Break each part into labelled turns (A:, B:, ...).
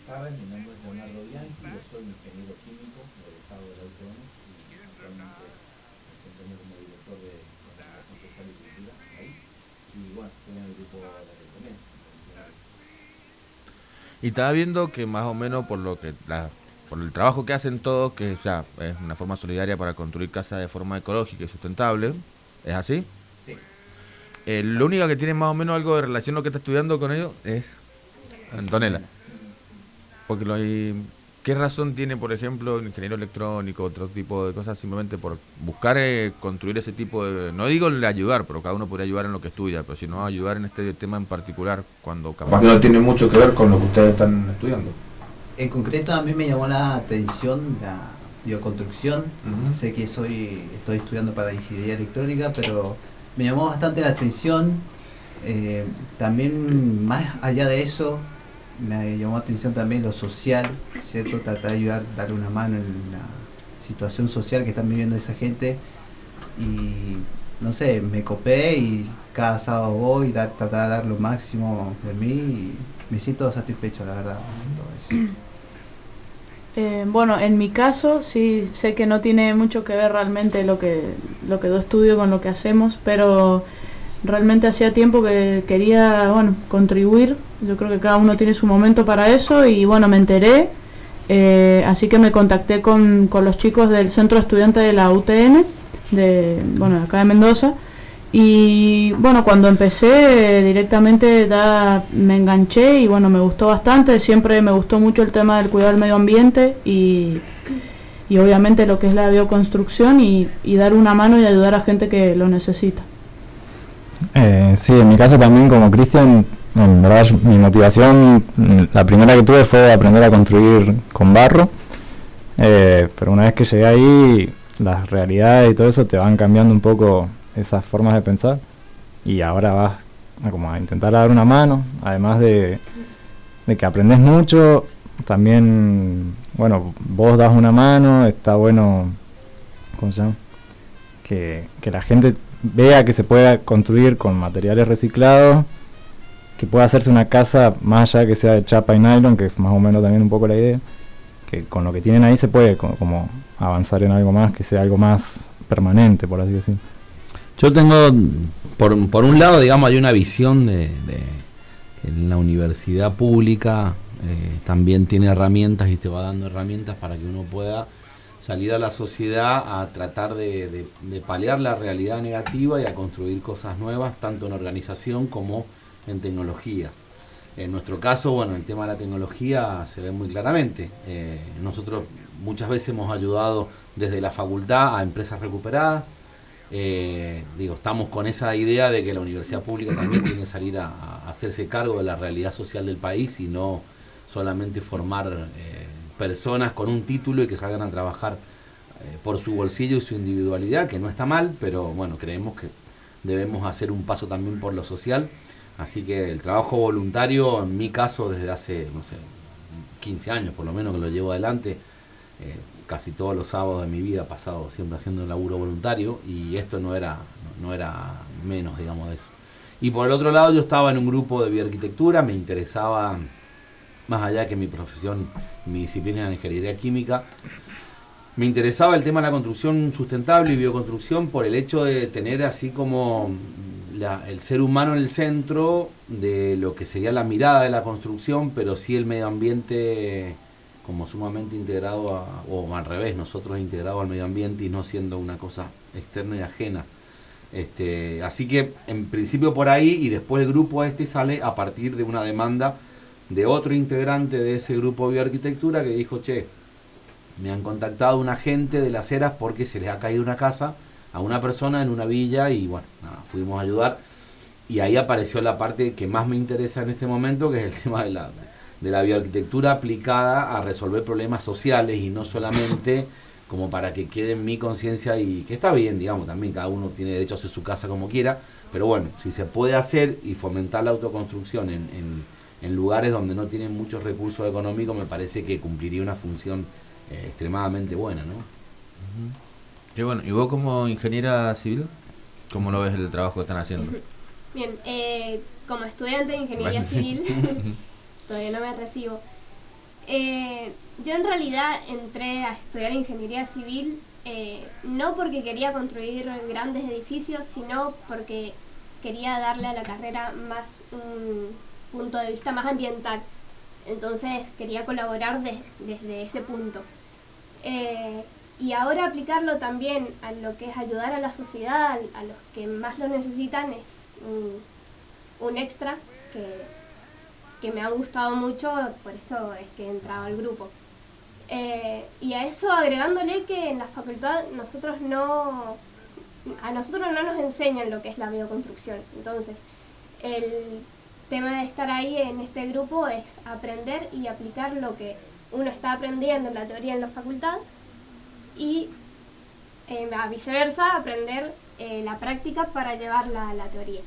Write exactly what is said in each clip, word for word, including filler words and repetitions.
A: tardes, mi nombre es Leonardo Bianchi, yo soy ingeniero químico egresado de la U T N y actualmente me desempeño como director de Comunicación Social y Cultura ahí. Y bueno, estoy en el grupo de Recomiendo.
B: Y estaba viendo que más o menos por lo que la, por el trabajo que hacen todos, que ya es una forma solidaria para construir casas de forma ecológica y sustentable, ¿es así?
A: Sí.
B: Eh, lo único que tiene más o menos algo de relación lo que está estudiando con ellos es Antonella. Porque lo hay, ¿qué razón tiene, por ejemplo, un ingeniero electrónico, otro tipo de cosas, simplemente por buscar eh, construir ese tipo de... No digo el ayudar, pero cada uno podría ayudar en lo que estudia, pero si no ayudar en este tema en particular, cuando capaz que no tiene mucho que ver con lo que ustedes están estudiando.
C: En concreto a mí me llamó la atención la bioconstrucción.
B: Uh-huh.
C: Sé que soy estoy estudiando para ingeniería electrónica, pero me llamó bastante la atención. Eh, también más allá de eso, me llamó la atención también lo social, ¿cierto? Tratar de ayudar, darle una mano en la situación social que están viviendo esa gente. Y no sé, me copé y cada sábado voy, da, tratar de dar lo máximo de mí y me siento satisfecho, la verdad, haciendo eso.
D: Eh, bueno, en mi caso sí sé que no tiene mucho que ver realmente lo que lo que yo estudio con lo que hacemos, pero realmente hacía tiempo que quería, bueno, contribuir. Yo creo que cada uno tiene su momento para eso y bueno, me enteré, eh, así que me contacté con, con los chicos del centro de estudiantes de la U T N, de, bueno, acá de Mendoza. Y bueno, cuando empecé directamente ya me enganché y bueno, me gustó bastante. Siempre me gustó mucho el tema del cuidado del medio ambiente y, y obviamente lo que es la bioconstrucción y, y dar una mano y ayudar a gente que lo necesita.
E: Eh, sí, en mi caso también como Cristian, en verdad mi motivación, la primera que tuve fue aprender a construir con barro, eh, pero una vez que llegué ahí, las realidades y todo eso te van cambiando un poco esas formas de pensar y ahora vas a, como a intentar dar una mano, además de, de que aprendes mucho, también, bueno, vos das una mano, está bueno, ¿cómo se llama? Que, que la gente vea que se puede construir con materiales reciclados, que pueda hacerse una casa más allá de que sea de chapa y nylon, que es más o menos también un poco la idea, que con lo que tienen ahí se puede como, como avanzar en algo más, que sea algo más permanente, por así decirlo.
F: Yo tengo, por, por un lado, digamos, hay una visión de, de en la universidad pública eh, también tiene herramientas y te va dando herramientas para que uno pueda salir a la sociedad a tratar de, de, de paliar la realidad negativa y a construir cosas nuevas, tanto en organización como en tecnología. En nuestro caso, bueno, el tema de la tecnología se ve muy claramente. Eh, nosotros muchas veces hemos ayudado desde la facultad a empresas recuperadas. Eh, digo, estamos con esa idea de que la universidad pública también tiene que salir a, a hacerse cargo de la realidad social del país y no solamente formar eh, personas con un título y que salgan a trabajar eh, por su bolsillo y su individualidad, que no está mal, pero bueno, creemos que debemos hacer un paso también por lo social. Así que el trabajo voluntario, en mi caso, desde hace, no sé, quince años por lo menos que lo llevo adelante, eh, casi todos los sábados de mi vida he pasado siempre haciendo un laburo voluntario y esto no era, no, no era menos, digamos, de eso. Y por el otro lado yo estaba en un grupo de bioarquitectura, me interesaba, más allá que mi profesión, mi disciplina era ingeniería química, me interesaba el tema de la construcción sustentable y bioconstrucción por el hecho de tener así como la, el ser humano en el centro de lo que sería la mirada de la construcción, pero sí el medio ambiente como sumamente integrado, a, o al revés, nosotros integrados al medio ambiente y no siendo una cosa externa y ajena. Este, así que en principio por ahí, y después el grupo este sale a partir de una demanda de otro integrante de ese grupo de bioarquitectura que dijo, che, me han contactado una gente de Las Heras porque se les ha caído una casa a una persona en una villa y bueno, nada, fuimos a ayudar y ahí apareció la parte que más me interesa en este momento, que es el tema de la, de la bioarquitectura aplicada a resolver problemas sociales y no solamente como para que quede en mi conciencia, y que está bien, digamos, también cada uno tiene derecho a hacer su casa como quiera, pero bueno, si se puede hacer y fomentar la autoconstrucción en, en, en lugares donde no tienen muchos recursos económicos, me parece que cumpliría una función eh, extremadamente buena, ¿no?
B: Uh-huh. Y bueno, ¿y vos como ingeniera civil, cómo lo ves el trabajo que están haciendo?
G: Bien, eh, como estudiante de ingeniería
B: bueno,
G: civil,
B: sí.
G: todavía no me recibo. Eh, yo en realidad entré a estudiar ingeniería civil eh, no porque quería construir grandes edificios, sino porque quería darle a la carrera más un punto de vista más ambiental. Entonces quería colaborar de, desde ese punto. Eh, y ahora aplicarlo también a lo que es ayudar a la sociedad, a los que más lo necesitan, es un, un extra que, que me ha gustado mucho, por esto es que he entrado al grupo. Eh, y a eso agregándole que en la facultad nosotros no, a nosotros no nos enseñan lo que es la bioconstrucción. Entonces, el tema de estar ahí en este grupo es aprender y aplicar lo que uno está aprendiendo en la teoría en la facultad y eh, a viceversa aprender eh, la práctica para llevarla a la teoría,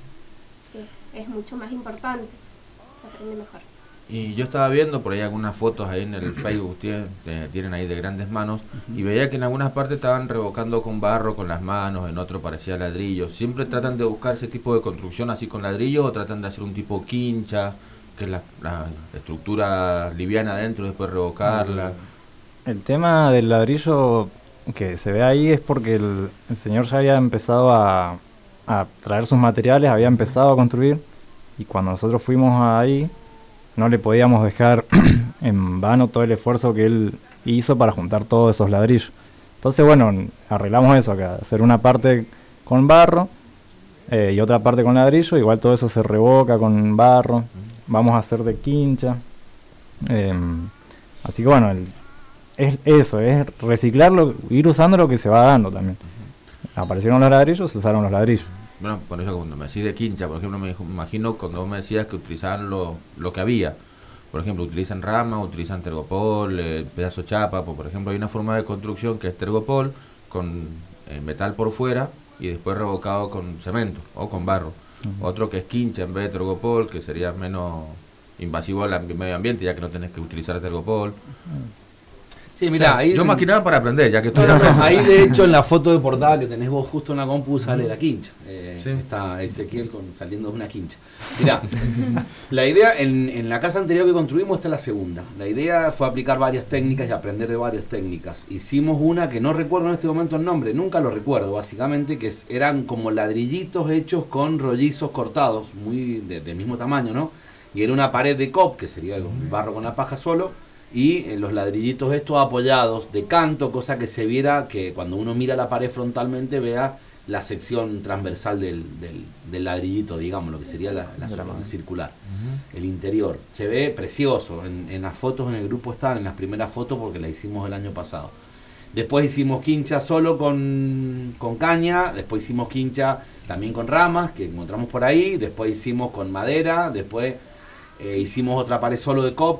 G: que es mucho más importante, se aprende mejor.
B: Y yo estaba viendo por ahí algunas fotos ahí en el Facebook, tienen, eh, tienen ahí de grandes manos, y veía que en algunas partes estaban revocando con barro con las manos, en otro parecía ladrillo. ¿Siempre tratan de buscar ese tipo de construcción así con ladrillo o tratan de hacer un tipo quincha, que es la, la estructura liviana adentro y después revocarla?
E: El tema del ladrillo que se ve ahí es porque el, el señor ya había empezado a, a traer sus materiales, había empezado a construir, y cuando nosotros fuimos ahí no le podíamos dejar en vano todo el esfuerzo que él hizo para juntar todos esos ladrillos. Entonces, bueno, arreglamos eso acá, hacer una parte con barro eh, y otra parte con ladrillo, igual todo eso se revoca con barro, vamos a hacer de quincha. Eh, así que bueno, el, es eso, es reciclarlo, ir usando lo que se va dando también. Aparecieron los ladrillos, se usaron los ladrillos.
B: Bueno, por eso cuando me decís de quincha, por ejemplo, me imagino cuando vos me decías que utilizaban lo, lo que había. Por ejemplo, utilizan rama, utilizan tergopol, eh, pedazo chapa. Pues, por ejemplo, hay una forma de construcción que es tergopol con eh, metal por fuera y después revocado con cemento o con barro. Uh-huh. Otro que es quincha en vez de tergopol, que sería menos invasivo al medio ambiente, ya que no tenés que utilizar tergopol. Uh-huh.
F: Sí, mirá, o sea,
B: ahí yo más que nada para aprender, ya que estoy
F: no, no, no, ahí de hecho en la foto de portada que tenés vos justo en la compu sale la quincha. Eh, sí. Está Ezequiel con, saliendo de una quincha. Mirá, la idea, en, en la casa anterior que construimos, esta es la segunda. La idea fue aplicar varias técnicas y aprender de varias técnicas. Hicimos una que no recuerdo en este momento el nombre, nunca lo recuerdo, básicamente, que es, eran como ladrillitos hechos con rollizos cortados, muy de, del mismo tamaño, ¿no? Y era una pared de cop, que sería el barro con la paja solo, y eh, los ladrillitos estos apoyados de canto, cosa que se viera que cuando uno mira la pared frontalmente vea la sección transversal del, del, del ladrillito, digamos, lo que sería la, la zona circular, uh-huh. El interior. Se ve precioso, en, en las fotos en el grupo están, en las primeras fotos porque las hicimos el año pasado. Después hicimos quincha solo con, con caña, después hicimos quincha también con ramas, que encontramos por ahí, después hicimos con madera, después eh, hicimos otra pared solo de cop,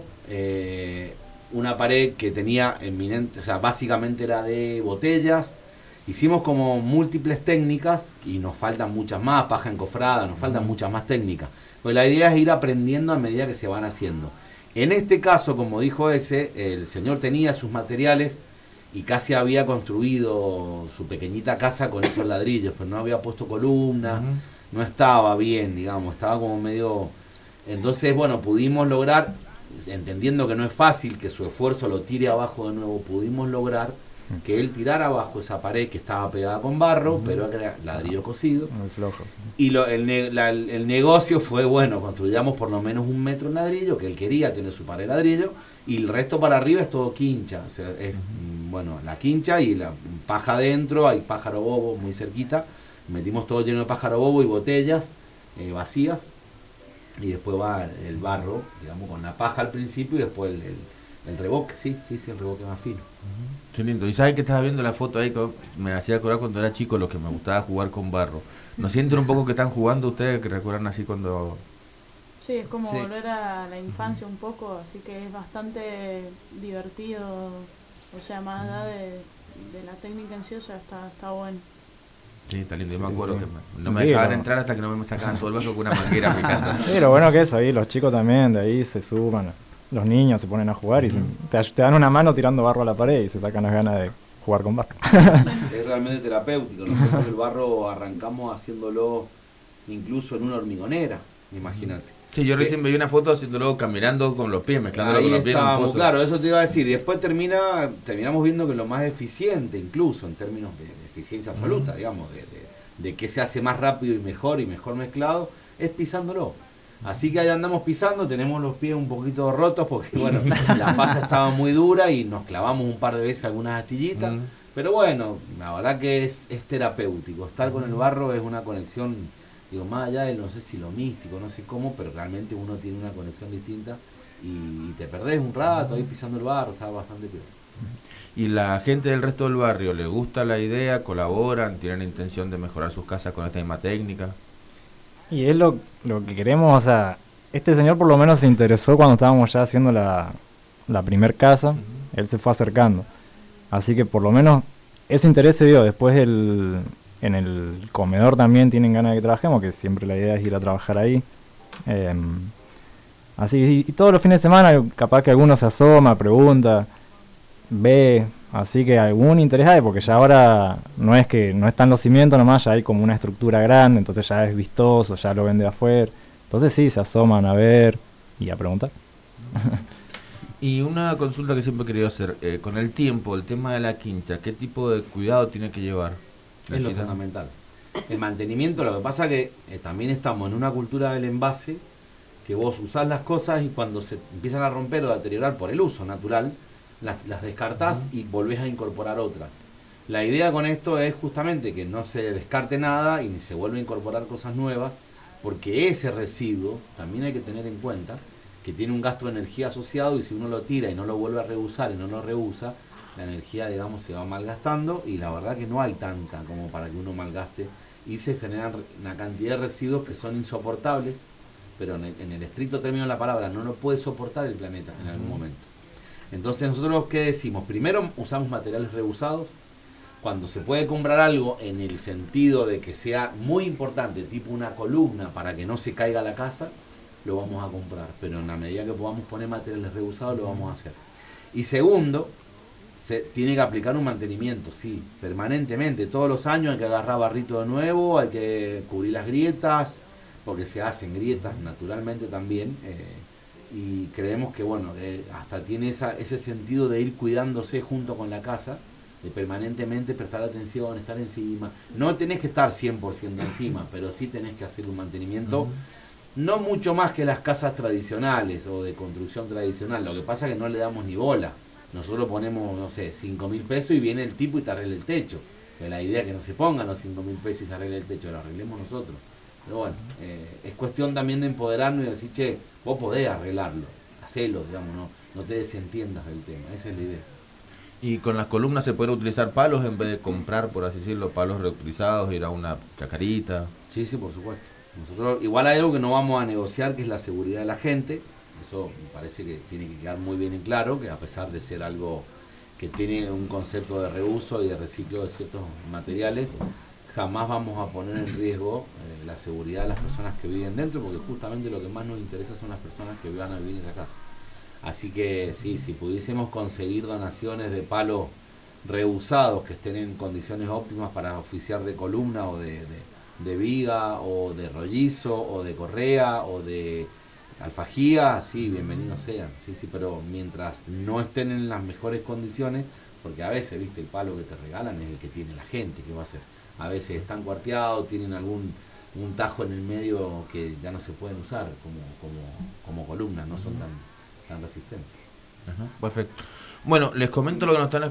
F: eh, una pared que tenía eminente, o sea, básicamente era de botellas. Hicimos como múltiples técnicas y nos faltan muchas más, paja encofrada, nos faltan muchas más técnicas. Pues la idea es ir aprendiendo a medida que se van haciendo. En este caso, como dijo ese, el señor tenía sus materiales y casi había construido su pequeñita casa con esos ladrillos, pero no había puesto columnas, uh-huh. No estaba bien, digamos, estaba como medio... Entonces, bueno, pudimos lograr, entendiendo que no es fácil, que su esfuerzo lo tire abajo de nuevo, pudimos lograr que él tirara abajo esa pared que estaba pegada con barro, uh-huh. Pero era ladrillo cocido.
E: Muy flojo.
F: Y lo, el, ne- la, el negocio fue, bueno, construyamos por lo menos un metro en ladrillo, que él quería tener su pared de ladrillo, y el resto para arriba es todo quincha. O sea, es, uh-huh. Bueno, la quincha y la paja adentro, hay pájaro bobo muy cerquita, metimos todo lleno de pájaro bobo y botellas eh, vacías, y después va el barro, digamos, con la paja al principio y después el, el, el revoque, sí, sí, sí, el revoque más fino.
B: Uh-huh. Qué lindo. Y sabes que estaba viendo la foto ahí, que me hacía acordar cuando era chico lo que me gustaba jugar con barro. ¿No sienten un poco que están jugando ustedes, que recuerdan así cuando...?
D: Sí, es como
C: Sí.
D: volver a la infancia un poco, así que es bastante divertido, o sea, más allá de, de la técnica en sí, o sea, está, está bueno.
B: Sí, está lindo. Yo
E: Sí,
B: me acuerdo
E: sí.
B: que me- no me
E: Sí,
B: dejaban
E: no.
B: entrar hasta que no me sacaban todo el barro con una manguera a mi casa.
E: Sí, lo bueno que es ahí, los chicos también de ahí se suman, los niños se ponen a jugar y se- te, te dan una mano tirando barro a la pared y se sacan las ganas de jugar con barro.
F: Es realmente terapéutico. Nosotros el barro arrancamos haciéndolo incluso en una hormigonera, imagínate.
B: Sí, yo recién veía una foto haciéndolo caminando con los pies, mezclándolo
F: Ahí
B: con los pies en un
F: estábamos,
B: pozo.
F: claro, eso te iba a decir. Y después termina, terminamos viendo que lo más eficiente, incluso en términos de, de eficiencia absoluta, uh-huh. digamos, de, de, de que se hace más rápido y mejor y mejor mezclado, es pisándolo. Así que ahí andamos pisando, tenemos los pies un poquito rotos porque, bueno, la paja estaba muy dura y nos clavamos un par de veces algunas astillitas. Uh-huh. Pero bueno, la verdad que es, es terapéutico. Estar con el barro es una conexión, digo, más allá de no sé si lo místico, no sé cómo, pero realmente uno tiene una conexión distinta y, y te perdés un rato ahí pisando el barro, está bastante peor.
B: ¿Y la gente del resto del barrio le gusta la idea, colaboran, tienen intención de mejorar sus casas con esta misma técnica?
E: Y es lo, lo que queremos, o sea, este señor por lo menos se interesó cuando estábamos ya haciendo la, la primer casa, uh-huh. él se fue acercando. Así que por lo menos ese interés se vio. Después el, en el comedor también tienen ganas de que trabajemos, que siempre la idea es ir a trabajar ahí. Eh, así que y, y todos los fines de semana capaz que alguno se asoma, pregunta, ve, así que algún interés hay, porque ya ahora no es que no están los cimientos nomás, ya hay como una estructura grande, entonces ya es vistoso, ya lo ven de afuera. Entonces sí, se asoman a ver y a preguntar.
B: Y una consulta que siempre he querido hacer, eh, con el tiempo, el tema de la quincha, ¿qué tipo de cuidado tiene que llevar?
F: Es lo fundamental. El mantenimiento, lo que pasa que eh, también estamos en una cultura del envase, que vos usás las cosas y cuando se empiezan a romper o a deteriorar por el uso natural, las, las descartás uh-huh. y volvés a incorporar otras. La idea con esto es justamente que no se descarte nada y ni se vuelva a incorporar cosas nuevas, porque ese residuo también hay que tener en cuenta que tiene un gasto de energía asociado y si uno lo tira y no lo vuelve a reusar y no lo reusa, la energía, digamos, se va malgastando y la verdad que no hay tanta como para que uno malgaste y se generan una cantidad de residuos que son insoportables, pero en el, en el estricto término de la palabra no lo puede soportar el planeta en algún momento. Entonces nosotros, ¿qué decimos? Primero usamos materiales reusados. Cuando se puede comprar algo en el sentido de que sea muy importante, tipo una columna para que no se caiga la casa, lo vamos a comprar, pero en la medida que podamos poner materiales reusados lo vamos a hacer. Y segundo, se tiene que aplicar un mantenimiento, sí, permanentemente, todos los años hay que agarrar barrito de nuevo, hay que cubrir las grietas, porque se hacen grietas naturalmente también, eh, y creemos que bueno, eh, hasta tiene esa, ese sentido de ir cuidándose junto con la casa, de permanentemente prestar atención, estar encima. No tenés que estar cien por ciento encima, pero sí tenés que hacer un mantenimiento. Uh-huh. No mucho más que las casas tradicionales o de construcción tradicional. Lo que pasa es que no le damos ni bola. Nosotros ponemos, no sé, cinco mil pesos y viene el tipo y te arregla el techo. Pero la idea es que no se pongan los cinco mil pesos y se arregle el techo, lo arreglemos nosotros. Pero bueno, eh, es cuestión también de empoderarnos y decir, che, vos podés arreglarlo, hacelo, digamos, no, no te desentiendas del tema. Esa es la idea.
B: Y con las columnas se pueden utilizar palos en vez de comprar, por así decirlo, palos reutilizados, ir a una chacarita.
F: Sí, sí, por supuesto. Nosotros igual hay algo que no vamos a negociar, que es la seguridad de la gente. Eso me parece que tiene que quedar muy bien en claro, que a pesar de ser algo que tiene un concepto de reuso y de reciclo de ciertos materiales, jamás vamos a poner en riesgo eh, la seguridad de las personas que viven dentro, porque justamente lo que más nos interesa son las personas que van a vivir en esa casa. Así que sí, si pudiésemos conseguir donaciones de palos reusados que estén en condiciones óptimas para oficiar de columna o de, de, de viga o de rollizo o de correa o de alfajía, sí, bienvenidos sean, sí, sí, pero mientras no estén en las mejores condiciones, porque a veces, viste, el palo que te regalan es el que tiene la gente, ¿qué va a hacer? A veces están cuarteados, tienen algún un tajo en el medio que ya no se pueden usar como, como, como columnas, no son tan tan resistente.
B: Ajá, perfecto. Bueno, les comento lo que nos están